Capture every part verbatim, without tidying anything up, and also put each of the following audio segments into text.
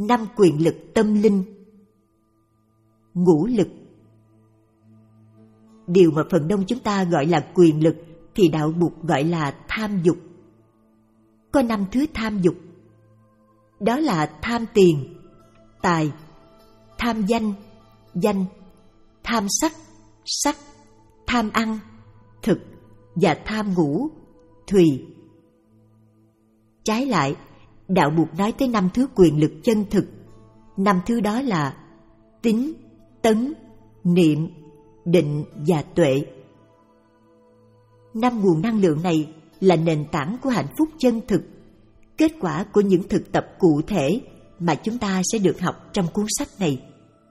Năm quyền lực tâm linh. Ngũ lực. Điều mà phần đông chúng ta gọi là quyền lực thì đạo Bụt gọi là tham dục. Có năm thứ tham dục. Đó là tham tiền, tài, tham danh, danh, tham sắc, sắc, tham ăn, thực và tham ngủ, thùy. Trái lại, đạo Bụt nói tới năm thứ quyền lực chân thực. Năm thứ đó là tín, tấn, niệm, định và tuệ. Năm nguồn năng lượng này là nền tảng của hạnh phúc chân thực, kết quả của những thực tập cụ thể mà chúng ta sẽ được học trong cuốn sách này.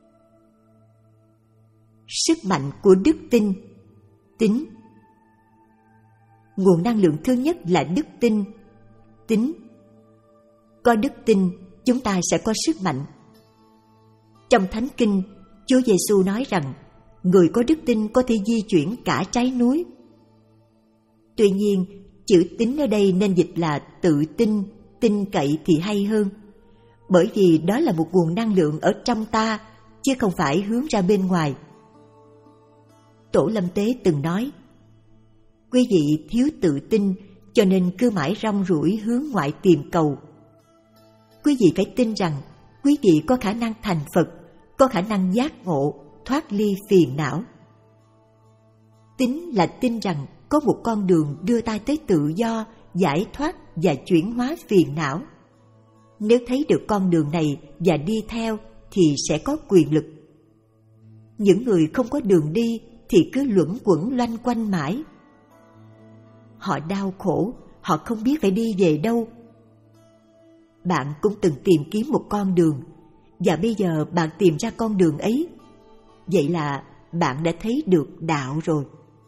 Sức mạnh của đức tin, tín. Nguồn năng lượng thứ nhất là đức tin, tín. Có đức tin, chúng ta sẽ có sức mạnh. Trong Thánh Kinh, Chúa Giêsu nói rằng người có đức tin có thể di chuyển cả trái núi. Tuy nhiên, chữ tín ở đây nên dịch là tự tin, tin cậy thì hay hơn, bởi vì đó là một nguồn năng lượng ở trong ta, chứ không phải hướng ra bên ngoài. Tổ Lâm Tế từng nói, quý vị thiếu tự tin cho nên cứ mãi rong ruổi hướng ngoại tìm cầu. Quý vị phải tin rằng quý vị có khả năng thành Phật, có khả năng giác ngộ, thoát ly phiền não. Tín là tin rằng có một con đường đưa ta tới tự do, giải thoát và chuyển hóa phiền não. Nếu thấy được con đường này và đi theo thì sẽ có quyền lực. Những người không có đường đi thì cứ luẩn quẩn loanh quanh mãi. Họ đau khổ, họ không biết phải đi về đâu. Bạn cũng từng tìm kiếm một con đường, và bây giờ bạn tìm ra con đường ấy. Vậy là bạn đã thấy được đạo rồi.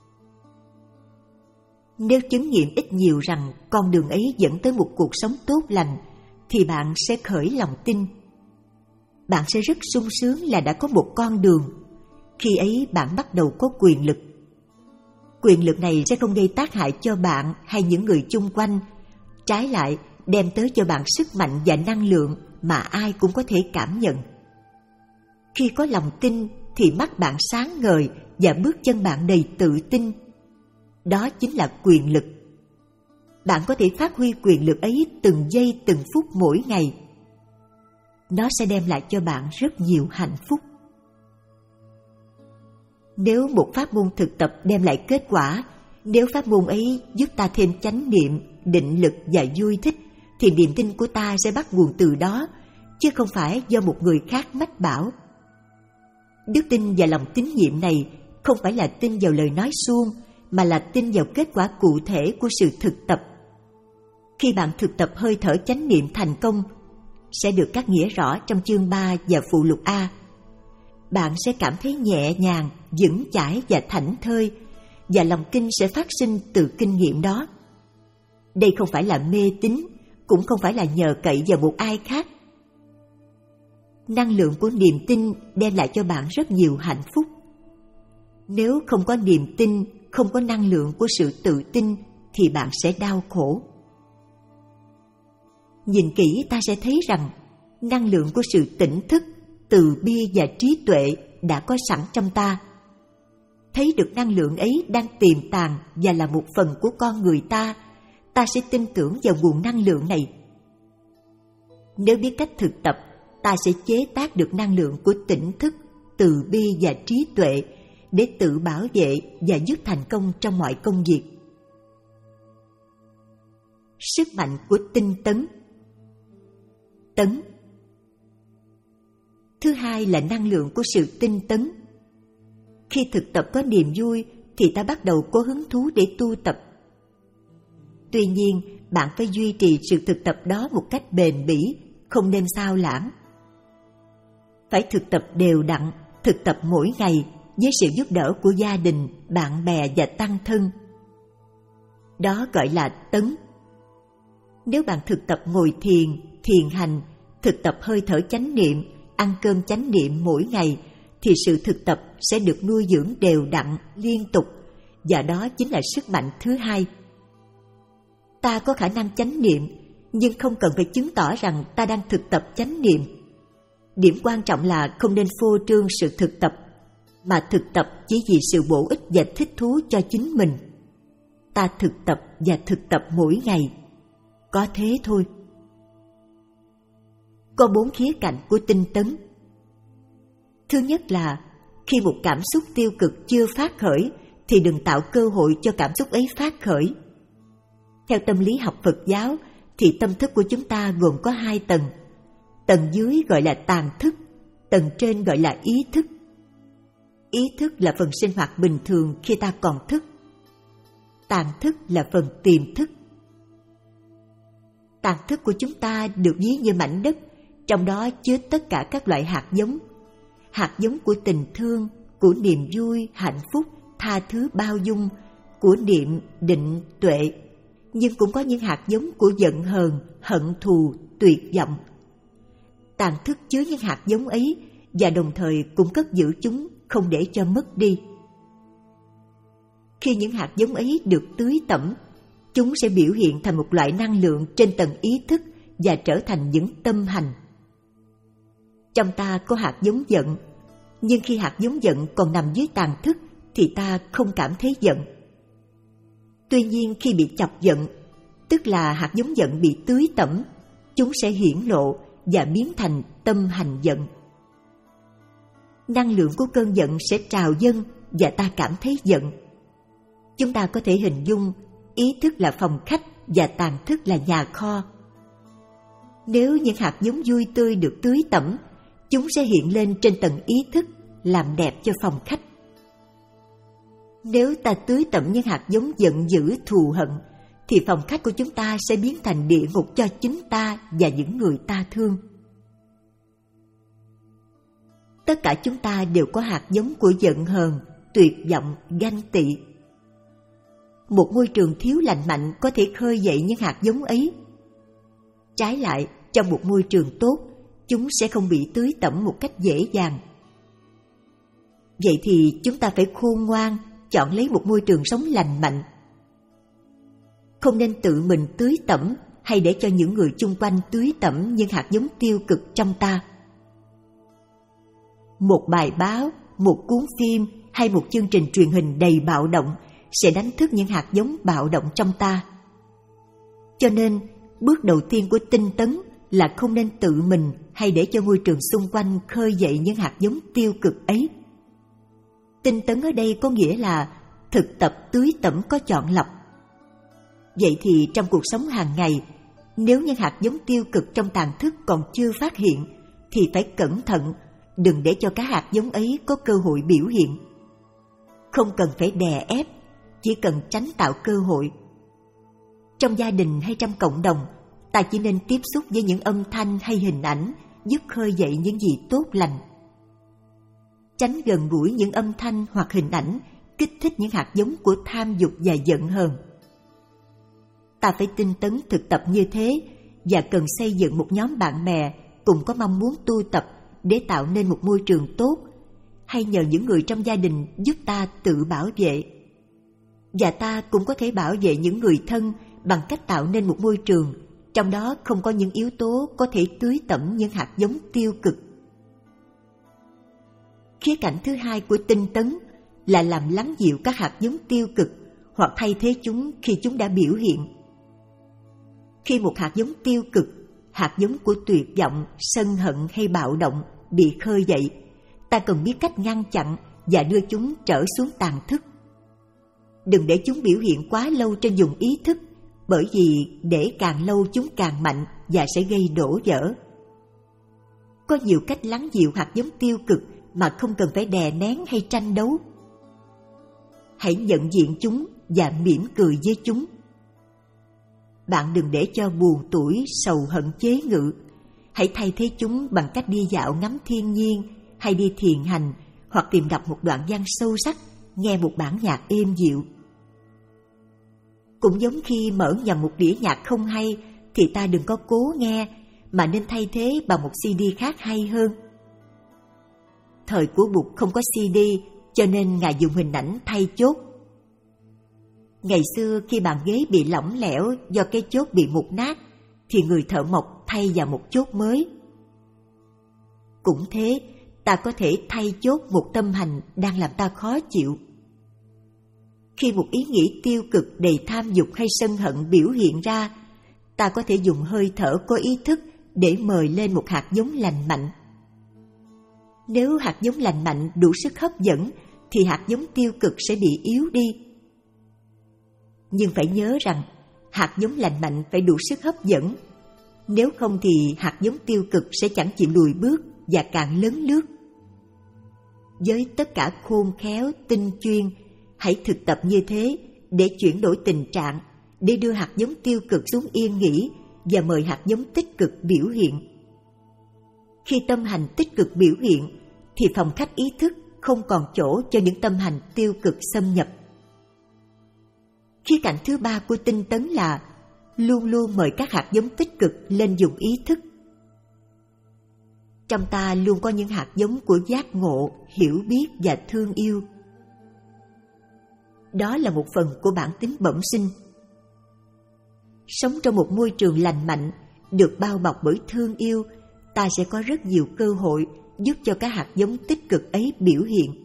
Nếu chứng nghiệm ít nhiều rằng con đường ấy dẫn tới một cuộc sống tốt lành, thì bạn sẽ khởi lòng tin. Bạn sẽ rất sung sướng là đã có một con đường. Khi ấy bạn bắt đầu có quyền lực. Quyền lực này sẽ không gây tác hại cho bạn hay những người chung quanh, trái lại đem tới cho bạn sức mạnh và năng lượng mà ai cũng có thể cảm nhận. Khi có lòng tin thì mắt bạn sáng ngời và bước chân bạn đầy tự tin. Đó chính là quyền lực. Bạn có thể phát huy quyền lực ấy từng giây từng phút mỗi ngày. Nó sẽ đem lại cho bạn rất nhiều hạnh phúc. Nếu một pháp môn thực tập đem lại kết quả, nếu pháp môn ấy giúp ta thêm chánh niệm, định lực và vui thích, thì niềm tin của ta sẽ bắt nguồn từ đó, chứ không phải do một người khác mách bảo. Đức tin và lòng tín nhiệm này không phải là tin vào lời nói suông, mà là tin vào kết quả cụ thể của sự thực tập. Khi bạn thực tập hơi thở chánh niệm thành công, sẽ được các nghĩa rõ trong chương ba và phụ lục A. Bạn sẽ cảm thấy nhẹ nhàng, vững chãi và thảnh thơi, và lòng tin sẽ phát sinh từ kinh nghiệm đó. Đây không phải là mê tín, cũng không phải là nhờ cậy vào một ai khác. Năng lượng của niềm tin đem lại cho bạn rất nhiều hạnh phúc. Nếu không có niềm tin, không có năng lượng của sự tự tin, thì bạn sẽ đau khổ. Nhìn kỹ ta sẽ thấy rằng năng lượng của sự tỉnh thức, từ bi và trí tuệ đã có sẵn trong ta. Thấy được năng lượng ấy đang tiềm tàng và là một phần của con người ta, ta sẽ tin tưởng vào nguồn năng lượng này. Nếu biết cách thực tập, ta sẽ chế tác được năng lượng của tỉnh thức, từ bi và trí tuệ để tự bảo vệ và giúp thành công trong mọi công việc. Sức mạnh của tinh tấn. Tấn. Thứ hai là năng lượng của sự tinh tấn. Khi thực tập có niềm vui thì ta bắt đầu có hứng thú để tu tập. Tuy nhiên, bạn phải duy trì sự thực tập đó một cách bền bỉ, không nên xao lãng. Phải thực tập đều đặn, thực tập mỗi ngày với sự giúp đỡ của gia đình, bạn bè và tăng thân. Đó gọi là tấn. Nếu bạn thực tập ngồi thiền, thiền hành, thực tập hơi thở chánh niệm, ăn cơm chánh niệm mỗi ngày, thì sự thực tập sẽ được nuôi dưỡng đều đặn, liên tục, và đó chính là sức mạnh thứ hai. Ta có khả năng chánh niệm, nhưng không cần phải chứng tỏ rằng ta đang thực tập chánh niệm. Điểm quan trọng là không nên phô trương sự thực tập, mà thực tập chỉ vì sự bổ ích và thích thú cho chính mình. Ta thực tập và thực tập mỗi ngày. Có thế thôi. Có bốn khía cạnh của tinh tấn. Thứ nhất là khi một cảm xúc tiêu cực chưa phát khởi thì đừng tạo cơ hội cho cảm xúc ấy phát khởi. Theo tâm lý học Phật giáo thì tâm thức của chúng ta gồm có hai tầng. Tầng dưới gọi là tàng thức, tầng trên gọi là ý thức. Ý thức là phần sinh hoạt bình thường khi ta còn thức. Tàng thức là phần tiềm thức. Tàng thức của chúng ta được ví như mảnh đất, trong đó chứa tất cả các loại hạt giống. Hạt giống của tình thương, của niềm vui, hạnh phúc, tha thứ bao dung, của niệm, định, tuệ. Nhưng cũng có những hạt giống của giận hờn, hận thù, tuyệt vọng. Tàng thức chứa những hạt giống ấy và đồng thời cũng cất giữ chúng không để cho mất đi. Khi những hạt giống ấy được tưới tẩm, chúng sẽ biểu hiện thành một loại năng lượng trên tầng ý thức và trở thành những tâm hành. Trong ta có hạt giống giận, nhưng khi hạt giống giận còn nằm dưới tàng thức thì ta không cảm thấy giận. Tuy nhiên khi bị chọc giận, tức là hạt giống giận bị tưới tẩm, chúng sẽ hiển lộ và biến thành tâm hành giận. Năng lượng của cơn giận sẽ trào dâng và ta cảm thấy giận. Chúng ta có thể hình dung ý thức là phòng khách và tàng thức là nhà kho. Nếu những hạt giống vui tươi được tưới tẩm, chúng sẽ hiện lên trên tầng ý thức, làm đẹp cho phòng khách. Nếu ta tưới tẩm những hạt giống giận dữ, thù hận, thì phòng khách của chúng ta sẽ biến thành địa ngục cho chính ta và những người ta thương. Tất cả chúng ta đều có hạt giống của giận hờn, tuyệt vọng, ganh tị. Một môi trường thiếu lành mạnh có thể khơi dậy những hạt giống ấy. Trái lại, trong một môi trường tốt, chúng sẽ không bị tưới tẩm một cách dễ dàng. Vậy thì chúng ta phải khôn ngoan, chọn lấy một môi trường sống lành mạnh. Không nên tự mình tưới tẩm hay để cho những người chung quanh tưới tẩm những hạt giống tiêu cực trong ta. Một bài báo, một cuốn phim hay một chương trình truyền hình đầy bạo động sẽ đánh thức những hạt giống bạo động trong ta. Cho nên, bước đầu tiên của tinh tấn là không nên tự mình hay để cho môi trường xung quanh khơi dậy những hạt giống tiêu cực ấy. Tinh tấn ở đây có nghĩa là thực tập tưới tẩm có chọn lọc. Vậy thì trong cuộc sống hàng ngày, nếu những hạt giống tiêu cực trong tàng thức còn chưa phát hiện, thì phải cẩn thận, đừng để cho các hạt giống ấy có cơ hội biểu hiện. Không cần phải đè ép, chỉ cần tránh tạo cơ hội. Trong gia đình hay trong cộng đồng, ta chỉ nên tiếp xúc với những âm thanh hay hình ảnh giúp khơi dậy những gì tốt lành. Tránh gần gũi những âm thanh hoặc hình ảnh kích thích những hạt giống của tham dục và giận hờn. Ta phải tinh tấn thực tập như thế và cần xây dựng một nhóm bạn bè cùng có mong muốn tu tập để tạo nên một môi trường tốt, hay nhờ những người trong gia đình giúp ta tự bảo vệ. Và ta cũng có thể bảo vệ những người thân bằng cách tạo nên một môi trường trong đó không có những yếu tố có thể tưới tẩm những hạt giống tiêu cực. Khía cạnh thứ hai của tinh tấn là làm lắng dịu các hạt giống tiêu cực hoặc thay thế chúng khi chúng đã biểu hiện. Khi một hạt giống tiêu cực, hạt giống của tuyệt vọng, sân hận hay bạo động bị khơi dậy, ta cần biết cách ngăn chặn và đưa chúng trở xuống tàng thức. Đừng để chúng biểu hiện quá lâu trên vùng ý thức, bởi vì để càng lâu chúng càng mạnh và sẽ gây đổ vỡ. Có nhiều cách lắng dịu hạt giống tiêu cực mà không cần phải đè nén hay tranh đấu. Hãy nhận diện chúng và mỉm cười với chúng. Bạn đừng để cho buồn tủi, sầu hận chế ngự. Hãy thay thế chúng bằng cách đi dạo ngắm thiên nhiên, hay đi thiền hành, hoặc tìm đọc một đoạn văn sâu sắc, nghe một bản nhạc êm dịu. Cũng giống khi mở nhầm một đĩa nhạc không hay, thì ta đừng có cố nghe, mà nên thay thế bằng một xê đê khác hay hơn. Thời của Bụt không có xê đê, cho nên Ngài dùng hình ảnh thay chốt. Ngày xưa khi bàn ghế bị lỏng lẻo do cái chốt bị mục nát, thì người thợ mộc thay vào một chốt mới. Cũng thế, ta có thể thay chốt một tâm hành đang làm ta khó chịu. Khi một ý nghĩ tiêu cực đầy tham dục hay sân hận biểu hiện ra, ta có thể dùng hơi thở có ý thức để mời lên một hạt giống lành mạnh. Nếu hạt giống lành mạnh đủ sức hấp dẫn, thì hạt giống tiêu cực sẽ bị yếu đi. Nhưng phải nhớ rằng, hạt giống lành mạnh phải đủ sức hấp dẫn. Nếu không thì hạt giống tiêu cực sẽ chẳng chịu lùi bước và càng lớn lướt. Với tất cả khôn khéo, tinh chuyên, hãy thực tập như thế để chuyển đổi tình trạng, để đưa hạt giống tiêu cực xuống yên nghỉ và mời hạt giống tích cực biểu hiện. Khi tâm hành tích cực biểu hiện, thì phòng khách ý thức không còn chỗ cho những tâm hành tiêu cực xâm nhập. Khía cạnh thứ ba của tinh tấn là luôn luôn mời các hạt giống tích cực lên dùng ý thức. Trong ta luôn có những hạt giống của giác ngộ, hiểu biết và thương yêu. Đó là một phần của bản tính bẩm sinh. Sống trong một môi trường lành mạnh, được bao bọc bởi thương yêu, ta sẽ có rất nhiều cơ hội giúp cho các hạt giống tích cực ấy biểu hiện.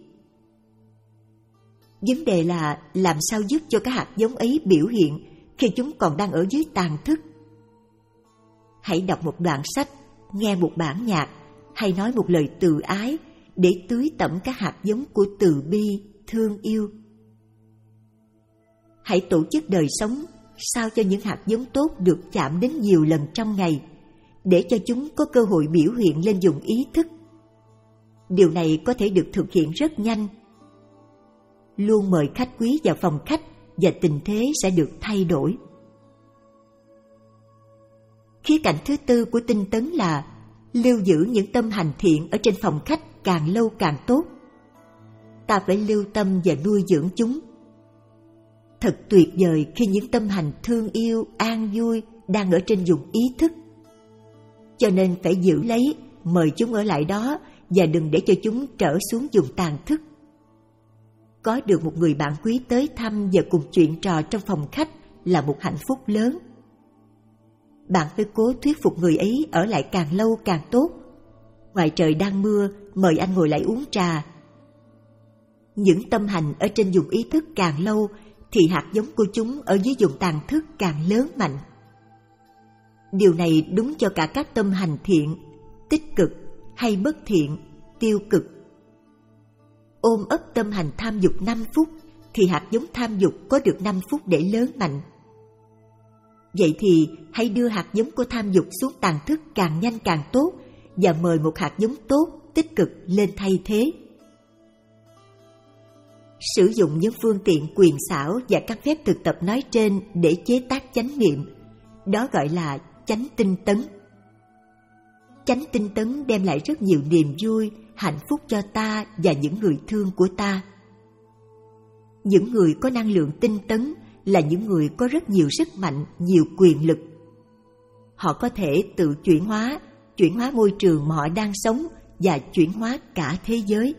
Vấn đề là làm sao giúp cho các hạt giống ấy biểu hiện khi chúng còn đang ở dưới tàn thức. Hãy đọc một đoạn sách, nghe một bản nhạc, hay nói một lời từ ái để tưới tẩm các hạt giống của từ bi, thương yêu. Hãy tổ chức đời sống sao cho những hạt giống tốt được chạm đến nhiều lần trong ngày, để cho chúng có cơ hội biểu hiện lên dùng ý thức. Điều này có thể được thực hiện rất nhanh. Luôn mời khách quý vào phòng khách và tình thế sẽ được thay đổi. Khía cạnh thứ tư của tinh tấn là lưu giữ những tâm hành thiện ở trên phòng khách càng lâu càng tốt. Ta phải lưu tâm và nuôi dưỡng chúng. Thật tuyệt vời khi những tâm hành thương yêu, an vui đang ở trên vùng ý thức. Cho nên phải giữ lấy, mời chúng ở lại đó và đừng để cho chúng trở xuống vùng tàn thức. Có được một người bạn quý tới thăm và cùng chuyện trò trong phòng khách là một hạnh phúc lớn. Bạn phải cố thuyết phục người ấy ở lại càng lâu càng tốt. Ngoài trời đang mưa, mời anh ngồi lại uống trà. Những tâm hành ở trên vùng ý thức càng lâu thì hạt giống của chúng ở dưới vùng tàn thức càng lớn mạnh. Điều này đúng cho cả các tâm hành thiện, tích cực hay bất thiện, tiêu cực. Ôm ấp tâm hành tham dục năm phút thì hạt giống tham dục có được năm phút để lớn mạnh. Vậy thì hãy đưa hạt giống của tham dục xuống tàn thức càng nhanh càng tốt và mời một hạt giống tốt, tích cực lên thay thế. Sử dụng những phương tiện quyền xảo và các phép thực tập nói trên để chế tác chánh niệm, đó gọi là chánh tinh tấn. Chánh tinh tấn đem lại rất nhiều niềm vui, hạnh phúc cho ta và những người thương của ta. Những người có năng lượng tinh tấn là những người có rất nhiều sức mạnh, nhiều quyền lực. Họ có thể tự chuyển hóa, chuyển hóa môi trường mà họ đang sống và chuyển hóa cả thế giới.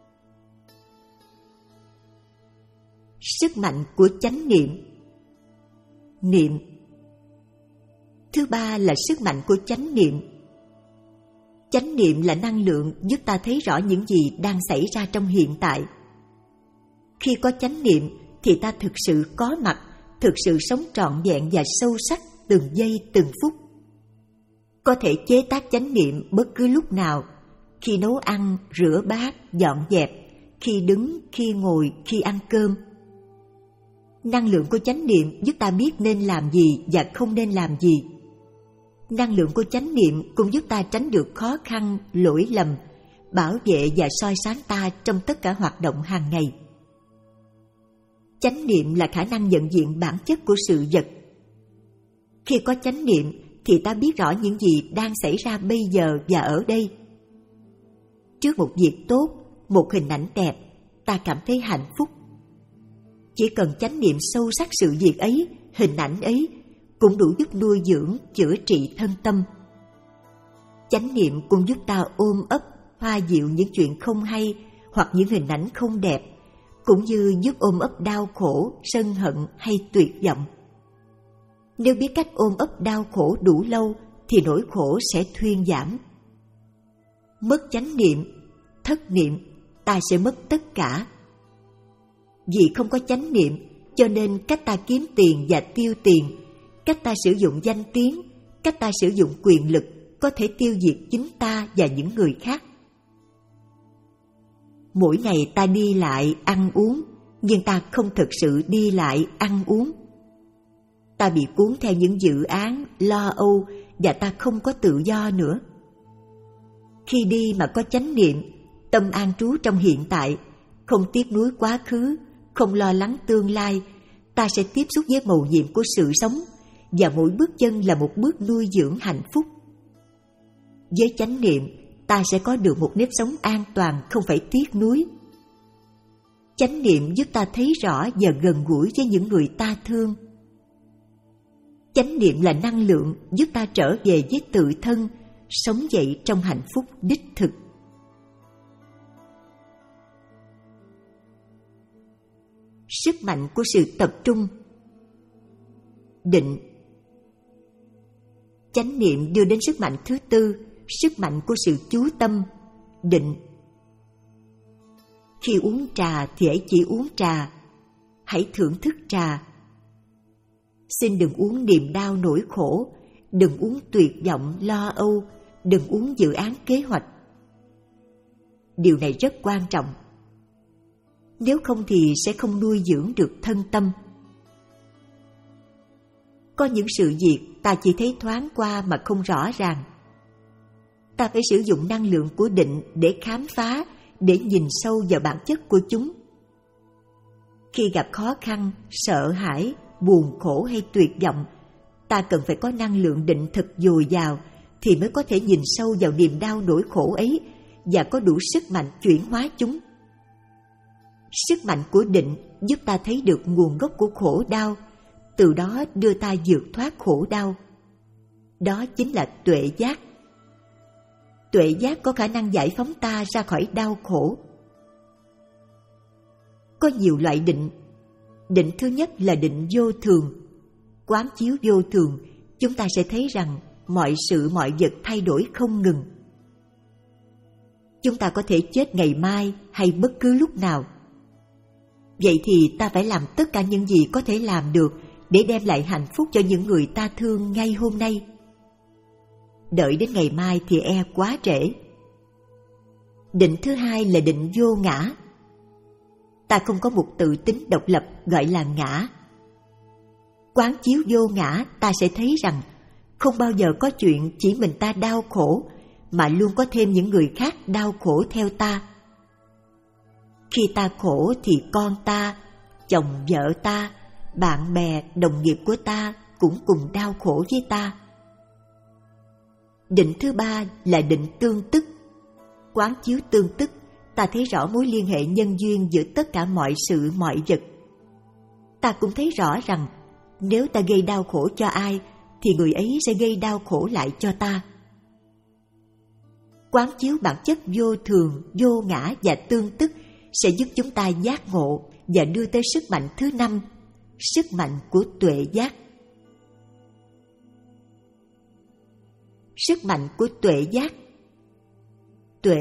Sức mạnh của chánh niệm. Niệm. Thứ ba là sức mạnh của chánh niệm. Chánh niệm là năng lượng giúp ta thấy rõ những gì đang xảy ra trong hiện tại. Khi có chánh niệm thì ta thực sự có mặt, thực sự sống trọn vẹn và sâu sắc từng giây từng phút. Có thể chế tác chánh niệm bất cứ lúc nào, khi nấu ăn, rửa bát, dọn dẹp, khi đứng, khi ngồi, khi ăn cơm. Năng lượng của chánh niệm giúp ta biết nên làm gì và không nên làm gì. Năng lượng của chánh niệm cũng giúp ta tránh được khó khăn, lỗi lầm, bảo vệ và soi sáng ta trong tất cả hoạt động hàng ngày. Chánh niệm là khả năng nhận diện bản chất của sự vật. Khi có chánh niệm thì ta biết rõ những gì đang xảy ra bây giờ và ở đây. Trước một việc tốt, một hình ảnh đẹp, ta cảm thấy hạnh phúc. Chỉ cần chánh niệm sâu sắc sự việc ấy, hình ảnh ấy, cũng đủ giúp nuôi dưỡng, chữa trị thân tâm. Chánh niệm cũng giúp ta ôm ấp, hoa dịu những chuyện không hay hoặc những hình ảnh không đẹp, cũng như giúp ôm ấp đau khổ, sân hận hay tuyệt vọng. Nếu biết cách ôm ấp đau khổ đủ lâu thì nỗi khổ sẽ thuyên giảm. mất chánh niệm, thất niệm, ta sẽ mất tất cả. Vì không có chánh niệm, cho nên cách ta kiếm tiền và tiêu tiền, cách ta sử dụng danh tiếng, cách ta sử dụng quyền lực có thể tiêu diệt chính ta và những người khác. Mỗi ngày ta đi lại ăn uống, nhưng ta không thực sự đi lại ăn uống. Ta bị cuốn theo những dự án, lo âu và ta không có tự do nữa. Khi đi mà có chánh niệm, tâm an trú trong hiện tại, không tiếc nuối quá khứ, không lo lắng tương lai, ta sẽ tiếp xúc với mầu nhiệm của sự sống, và mỗi bước chân là một bước nuôi dưỡng hạnh phúc. Với chánh niệm, ta sẽ có được một nếp sống an toàn, không phải tiếc nuối. Chánh niệm giúp ta thấy rõ và gần gũi với những người ta thương. Chánh niệm là năng lượng giúp ta trở về với tự thân, sống dậy trong hạnh phúc đích thực. Sức mạnh của sự tập trung. Định. Chánh niệm đưa đến sức mạnh thứ tư, sức mạnh của sự chú tâm, định. Khi uống trà thì hãy chỉ uống trà, hãy thưởng thức trà. Xin đừng uống niềm đau nỗi khổ, đừng uống tuyệt vọng lo âu, đừng uống dự án kế hoạch. Điều này rất quan trọng. Nếu không thì sẽ không nuôi dưỡng được thân tâm. Có những sự việc ta chỉ thấy thoáng qua mà không rõ ràng. Ta phải sử dụng năng lượng của định để khám phá, để nhìn sâu vào bản chất của chúng. Khi gặp khó khăn, sợ hãi, buồn khổ hay tuyệt vọng, ta cần phải có năng lượng định thật dồi dào thì mới có thể nhìn sâu vào niềm đau nỗi khổ ấy và có đủ sức mạnh chuyển hóa chúng. Sức mạnh của định giúp ta thấy được nguồn gốc của khổ đau, từ đó đưa ta vượt thoát khổ đau. Đó chính là tuệ giác. Tuệ giác có khả năng giải phóng ta ra khỏi đau khổ. Có nhiều loại định. Định thứ nhất là định vô thường. Quán chiếu vô thường, chúng ta sẽ thấy rằng mọi sự mọi vật thay đổi không ngừng. Chúng ta có thể chết ngày mai hay bất cứ lúc nào. Vậy thì ta phải làm tất cả những gì có thể làm được để đem lại hạnh phúc cho những người ta thương ngay hôm nay. Đợi đến ngày mai thì e quá trễ. Định thứ hai là định vô ngã. Ta không có một tự tính độc lập gọi là ngã. Quán chiếu vô ngã, ta sẽ thấy rằng không bao giờ có chuyện chỉ mình ta đau khổ, mà luôn có thêm những người khác đau khổ theo ta. Khi ta khổ thì con ta, chồng vợ ta, bạn bè, đồng nghiệp của ta cũng cùng đau khổ với ta. Định thứ ba là định tương tức. Quán chiếu tương tức, ta thấy rõ mối liên hệ nhân duyên giữa tất cả mọi sự mọi vật. Ta cũng thấy rõ rằng nếu ta gây đau khổ cho ai thì người ấy sẽ gây đau khổ lại cho ta. Quán chiếu bản chất vô thường, vô ngã và tương tức sẽ giúp chúng ta giác ngộ và đưa tới sức mạnh thứ năm, sức mạnh của tuệ giác. Sức mạnh của tuệ giác. Tuệ.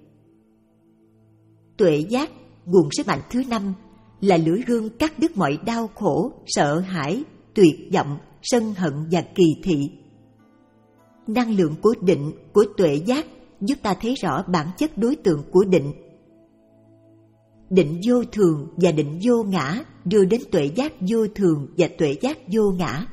Tuệ giác, nguồn sức mạnh thứ năm, là lưỡi gươm cắt đứt mọi đau khổ, sợ hãi, tuyệt vọng, sân hận và kỳ thị. Năng lượng của định, của tuệ giác giúp ta thấy rõ bản chất đối tượng của định. Định vô thường và định vô ngã đưa đến tuệ giác vô thường và tuệ giác vô ngã.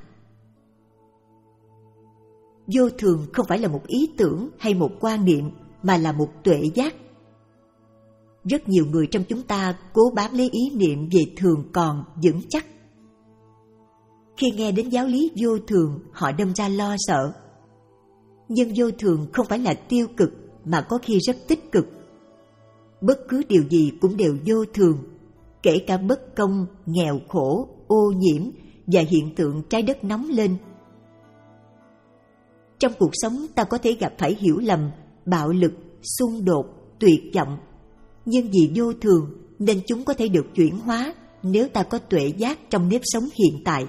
Vô thường không phải là một ý tưởng hay một quan niệm, mà là một tuệ giác. Rất nhiều người trong chúng ta cố bám lấy ý niệm về thường còn vững chắc. Khi nghe đến giáo lý vô thường, họ đâm ra lo sợ. Nhưng vô thường không phải là tiêu cực, mà có khi rất tích cực. Bất cứ điều gì cũng đều vô thường, kể cả bất công, nghèo khổ, ô nhiễm và hiện tượng trái đất nóng lên. Trong cuộc sống ta có thể gặp phải hiểu lầm, bạo lực, xung đột, tuyệt vọng. Nhưng vì vô thường nên chúng có thể được chuyển hóa nếu ta có tuệ giác trong nếp sống hiện tại.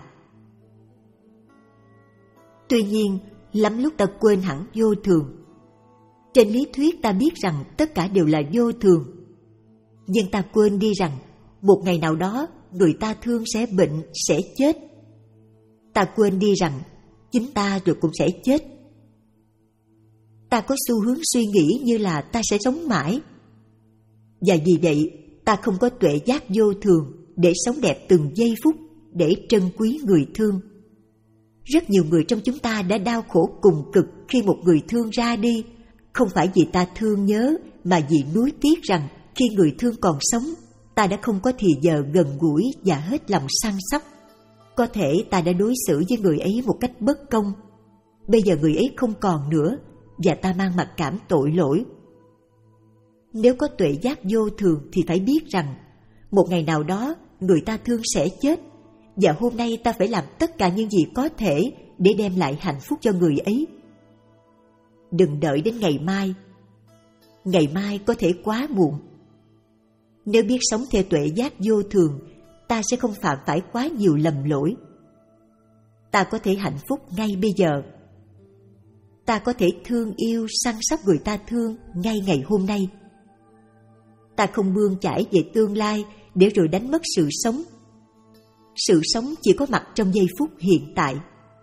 Tuy nhiên, lắm lúc ta quên hẳn vô thường. trên lý thuyết ta biết rằng tất cả đều là vô thường. Nhưng ta quên đi rằng một ngày nào đó người ta thương sẽ bệnh, sẽ chết. Ta quên đi rằng chính ta rồi cũng sẽ chết. Ta có xu hướng suy nghĩ như là ta sẽ sống mãi. Và vì vậy ta không có tuệ giác vô thường để sống đẹp từng giây phút, để trân quý người thương. Rất nhiều người trong chúng ta đã đau khổ cùng cực khi một người thương ra đi, không phải vì ta thương nhớ, mà vì nuối tiếc rằng khi người thương còn sống, ta đã không có thì giờ gần gũi và hết lòng săn sóc. Có thể ta đã đối xử với người ấy một cách bất công. Bây giờ người ấy không còn nữa, và ta mang mặc cảm tội lỗi. Nếu có tuệ giác vô thường thì phải biết rằng một ngày nào đó người ta thương sẽ chết, và hôm nay ta phải làm tất cả những gì có thể để đem lại hạnh phúc cho người ấy. Đừng đợi đến ngày mai. Ngày mai có thể quá muộn. Nếu biết sống theo tuệ giác vô thường, ta sẽ không phạm phải quá nhiều lầm lỗi. Ta có thể hạnh phúc ngay bây giờ. Ta có thể thương yêu, săn sóc người ta thương ngay ngày hôm nay. Ta không bươn chải về tương lai để rồi đánh mất sự sống. Sự sống chỉ có mặt trong giây phút hiện tại.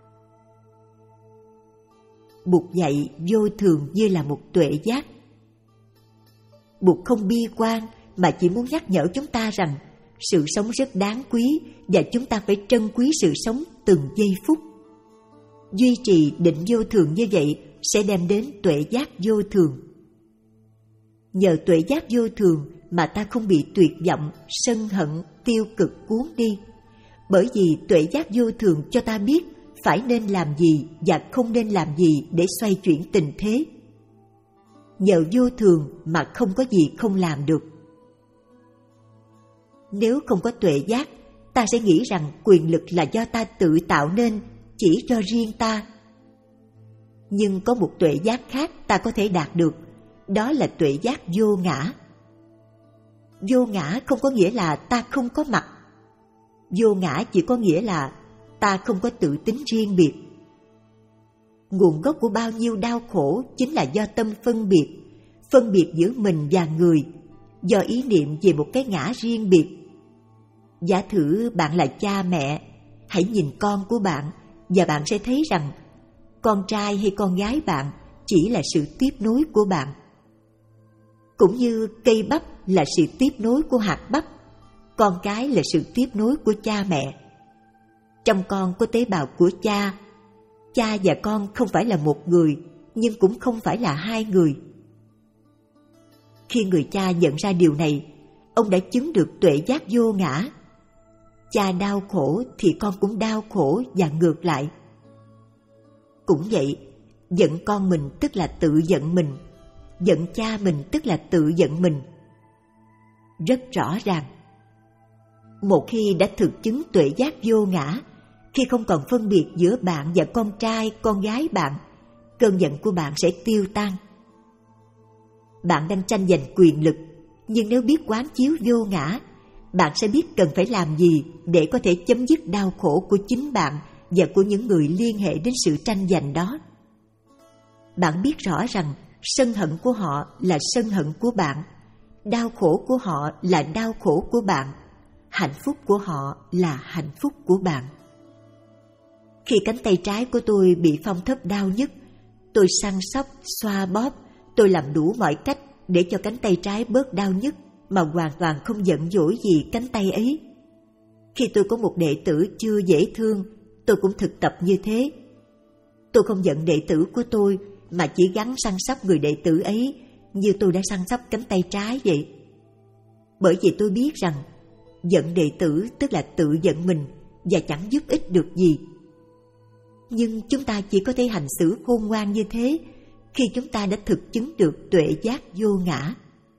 Bụt dạy vô thường như là một tuệ giác. Bụt không bi quan mà chỉ muốn nhắc nhở chúng ta rằng sự sống rất đáng quý và chúng ta phải trân quý sự sống từng giây phút. Duy trì định vô thường như vậy sẽ đem đến tuệ giác vô thường. Nhờ tuệ giác vô thường mà ta không bị tuyệt vọng, sân hận, tiêu cực cuốn đi. Bởi vì tuệ giác vô thường cho ta biết phải nên làm gì và không nên làm gì để xoay chuyển tình thế. Nhờ vô thường mà không có gì không làm được. Nếu không có tuệ giác, ta sẽ nghĩ rằng quyền lực là do ta tự tạo nên, chỉ cho riêng ta. Nhưng có một tuệ giác khác ta có thể đạt được, đó là tuệ giác vô ngã. Vô ngã không có nghĩa là ta không có mặt. Vô ngã chỉ có nghĩa là ta không có tự tính riêng biệt. Nguồn gốc của bao nhiêu đau khổ chính là do tâm phân biệt, phân biệt giữa mình và người, do ý niệm về một cái ngã riêng biệt. Giả thử bạn là cha mẹ, hãy nhìn con của bạn và bạn sẽ thấy rằng con trai hay con gái bạn chỉ là sự tiếp nối của bạn. Cũng như cây bắp là sự tiếp nối của hạt bắp, con cái là sự tiếp nối của cha mẹ. Trong con có tế bào của cha. Cha và con không phải là một người, nhưng cũng không phải là hai người. Khi người cha nhận ra điều này, ông đã chứng được tuệ giác vô ngã. Cha đau khổ thì con cũng đau khổ và ngược lại. Cũng vậy, giận con mình tức là tự giận mình, giận cha mình tức là tự giận mình. Rất rõ ràng. Một khi đã thực chứng tuệ giác vô ngã, khi không còn phân biệt giữa bạn và con trai, con gái bạn, cơn giận của bạn sẽ tiêu tan. Bạn đang tranh giành quyền lực, nhưng nếu biết quán chiếu vô ngã, bạn sẽ biết cần phải làm gì để có thể chấm dứt đau khổ của chính bạn và của những người liên hệ đến sự tranh giành đó. Bạn biết rõ rằng sân hận của họ là sân hận của bạn, đau khổ của họ là đau khổ của bạn, hạnh phúc của họ là hạnh phúc của bạn. Khi cánh tay trái của tôi bị phong thấp đau nhức, tôi săn sóc, xoa bóp, tôi làm đủ mọi cách để cho cánh tay trái bớt đau nhức mà hoàn toàn không giận dỗi gì cánh tay ấy. Khi tôi có một đệ tử chưa dễ thương, tôi cũng thực tập như thế. Tôi không giận đệ tử của tôi mà chỉ gắng săn sóc người đệ tử ấy như tôi đã săn sóc cánh tay trái vậy. Bởi vì tôi biết rằng giận đệ tử tức là tự giận mình và chẳng giúp ích được gì. Nhưng chúng ta chỉ có thể hành xử khôn ngoan như thế khi chúng ta đã thực chứng được tuệ giác vô ngã.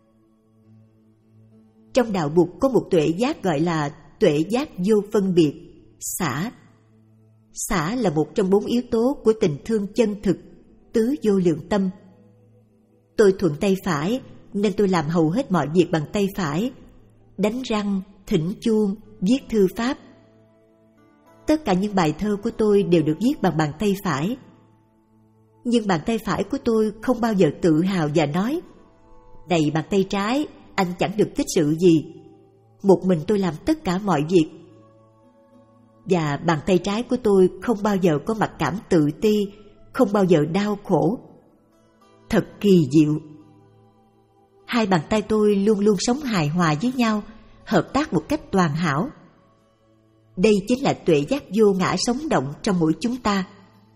Trong đạo Bụt có một tuệ giác gọi là tuệ giác vô phân biệt, xả. Xả là một trong bốn yếu tố của tình thương chân thực, tứ vô lượng tâm. Tôi thuận tay phải nên tôi làm hầu hết mọi việc bằng tay phải, đánh răng, thỉnh chuông, viết thư pháp. Tất cả những bài thơ của tôi đều được viết bằng bàn tay phải. Nhưng bàn tay phải của tôi không bao giờ tự hào và nói: "Này bàn tay trái, anh chẳng được tích sự gì. Một mình tôi làm tất cả mọi việc." Và bàn tay trái của tôi không bao giờ có mặc cảm tự ti, không bao giờ đau khổ. Thật kỳ diệu. Hai bàn tay tôi luôn luôn sống hài hòa với nhau, hợp tác một cách hoàn hảo. Đây chính là tuệ giác vô ngã sống động trong mỗi chúng ta.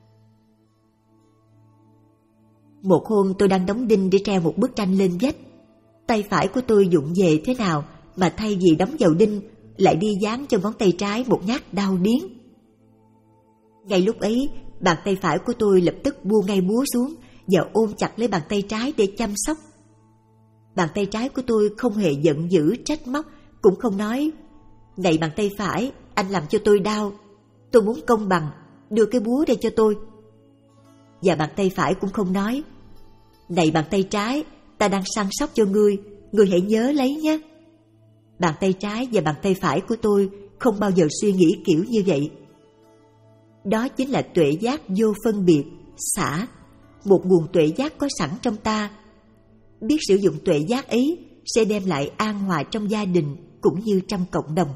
Một hôm tôi đang đóng đinh để treo một bức tranh lên vách. Tay phải của tôi vụng về thế nào mà thay vì đóng vào đinh lại đi dán cho ngón tay trái một nhát đau điếng. Ngay lúc ấy, bàn tay phải của tôi lập tức buông ngay búa xuống và ôm chặt lấy bàn tay trái để chăm sóc. Bàn tay trái của tôi không hề giận dữ trách móc, cũng không nói: "Này bàn tay phải, anh làm cho tôi đau, tôi muốn công bằng, đưa cái búa đây cho tôi." Và bàn tay phải cũng không nói: "Này bàn tay trái, ta đang săn sóc cho ngươi, ngươi hãy nhớ lấy nhé." Bàn tay trái và bàn tay phải của tôi không bao giờ suy nghĩ kiểu như vậy. Đó chính là tuệ giác vô phân biệt, xả, một nguồn tuệ giác có sẵn trong ta. Biết sử dụng tuệ giác ấy sẽ đem lại an hòa trong gia đình cũng như trong cộng đồng.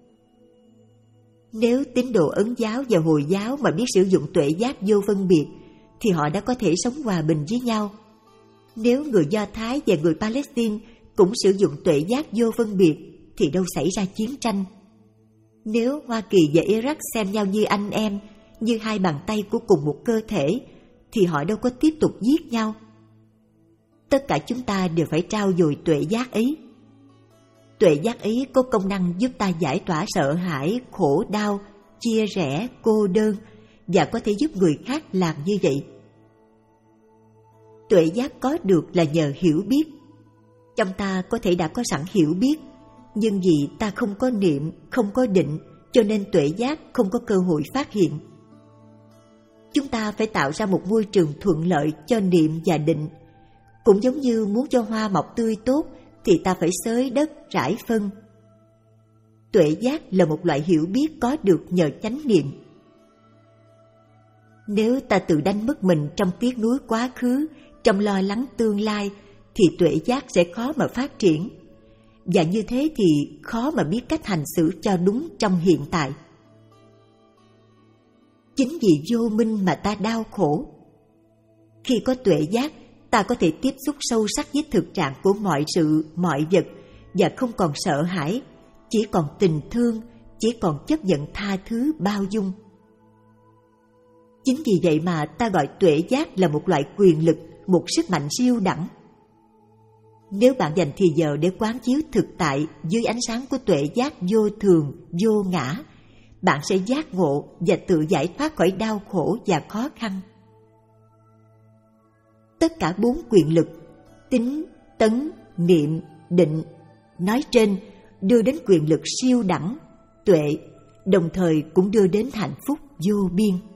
Nếu tín đồ Ấn giáo và Hồi giáo mà biết sử dụng tuệ giác vô phân biệt thì họ đã có thể sống hòa bình với nhau. Nếu người Do Thái và người Palestine cũng sử dụng tuệ giác vô phân biệt thì đâu xảy ra chiến tranh. Nếu Hoa Kỳ và Iraq xem nhau như anh em, như hai bàn tay của cùng một cơ thể, thì họ đâu có tiếp tục giết nhau. Tất cả chúng ta đều phải trau dồi tuệ giác ấy. Tuệ giác ấy có công năng giúp ta giải tỏa sợ hãi, khổ đau, chia rẽ, cô đơn và có thể giúp người khác làm như vậy. Tuệ giác có được là nhờ hiểu biết. Trong ta có thể đã có sẵn hiểu biết, nhưng vì ta không có niệm, không có định, cho nên tuệ giác không có cơ hội phát hiện. Chúng ta phải tạo ra một môi trường thuận lợi cho niệm và định. Cũng giống như muốn cho hoa mọc tươi tốt thì ta phải xới đất, rải phân. Tuệ giác là một loại hiểu biết có được nhờ chánh niệm. Nếu ta tự đánh mất mình trong tiếc nuối quá khứ, trong lo lắng tương lai, thì tuệ giác sẽ khó mà phát triển. Và như thế thì khó mà biết cách hành xử cho đúng trong hiện tại. Chính vì vô minh mà ta đau khổ. Khi có tuệ giác, ta có thể tiếp xúc sâu sắc với thực trạng của mọi sự, mọi vật và không còn sợ hãi, chỉ còn tình thương, chỉ còn chấp nhận tha thứ bao dung. Chính vì vậy mà ta gọi tuệ giác là một loại quyền lực, một sức mạnh siêu đẳng. Nếu bạn dành thì giờ để quán chiếu thực tại dưới ánh sáng của tuệ giác vô thường, vô ngã, bạn sẽ giác ngộ và tự giải thoát khỏi đau khổ và khó khăn. Tất cả bốn quyền lực, tín, tấn, niệm, định, nói trên đưa đến quyền lực siêu đẳng, tuệ, đồng thời cũng đưa đến hạnh phúc vô biên.